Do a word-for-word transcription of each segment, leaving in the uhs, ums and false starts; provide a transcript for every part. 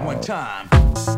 one time.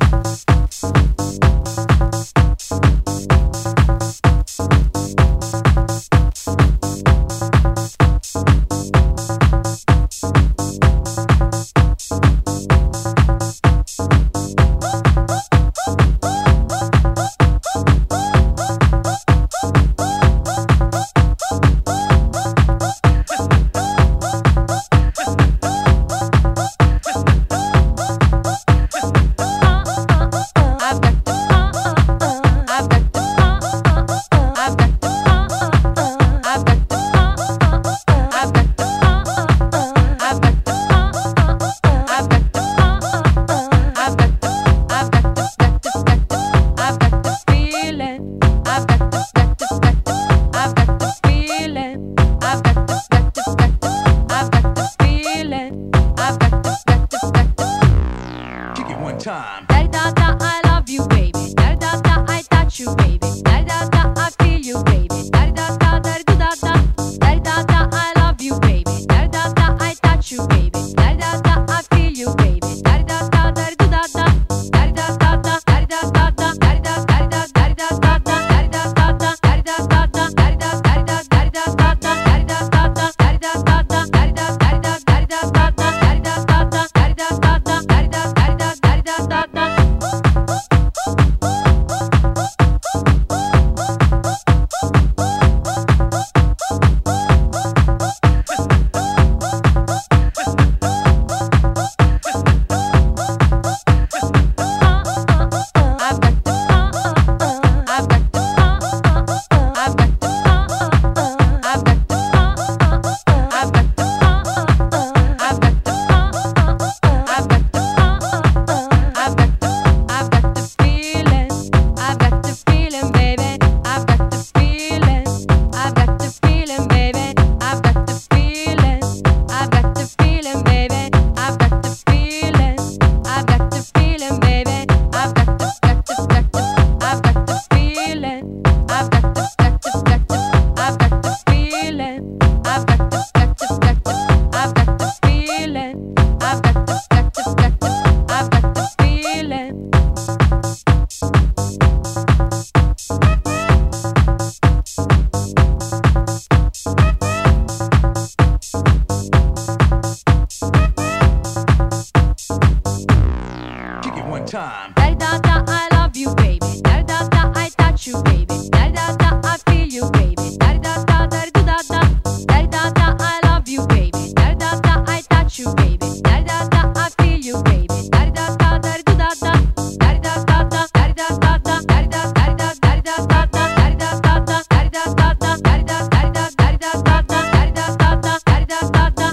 Time. Da-da-da, I love you, baby. Da-da-da, I touch you, baby. Da-da-da, I feel you, baby. Da-da-da, da-da-da-da. Da-da-da, I love you, baby. Da-da-da, I touch you, baby. Da-da-da, I feel you, baby. Da-da-da, da-da-da-da. Da-da-da-da, da-da-da-da. Da-da-da-da, da-da-da-da. Da-da-da-da, da-da-da-da. Da-da-da-da, da-da-da-da. Da-da-da-da, da-da-da-da. Time. Da-da-da, I love you, baby. Da-da-da, I touch you, baby. Da-da-da, I feel you, baby. Da-da-da, da-da-da-da. Da-da-da, I love you, baby. Da-da-da, I touch you, baby. Da-da-da, I feel you, baby. Da-da-da, da-da-da-da. Da-da-da-da, da-da-da-da. Da-da-da-da, da-da-da-da. Da-da-da-da, da-da-da-da. Da-da-da-da, da-da-da-da. Da-da-da-da, da-da-da-da.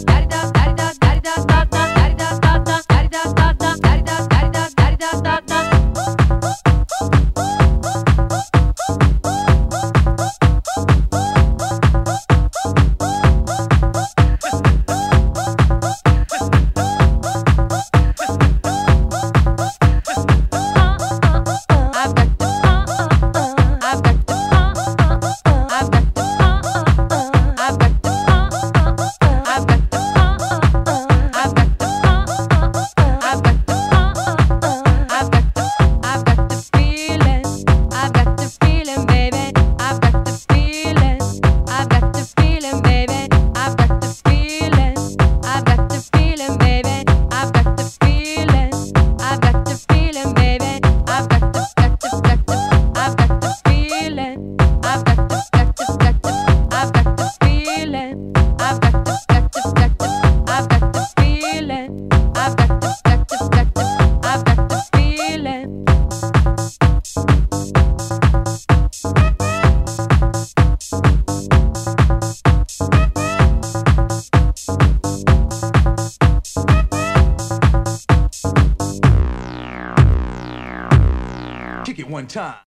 Kick it one time.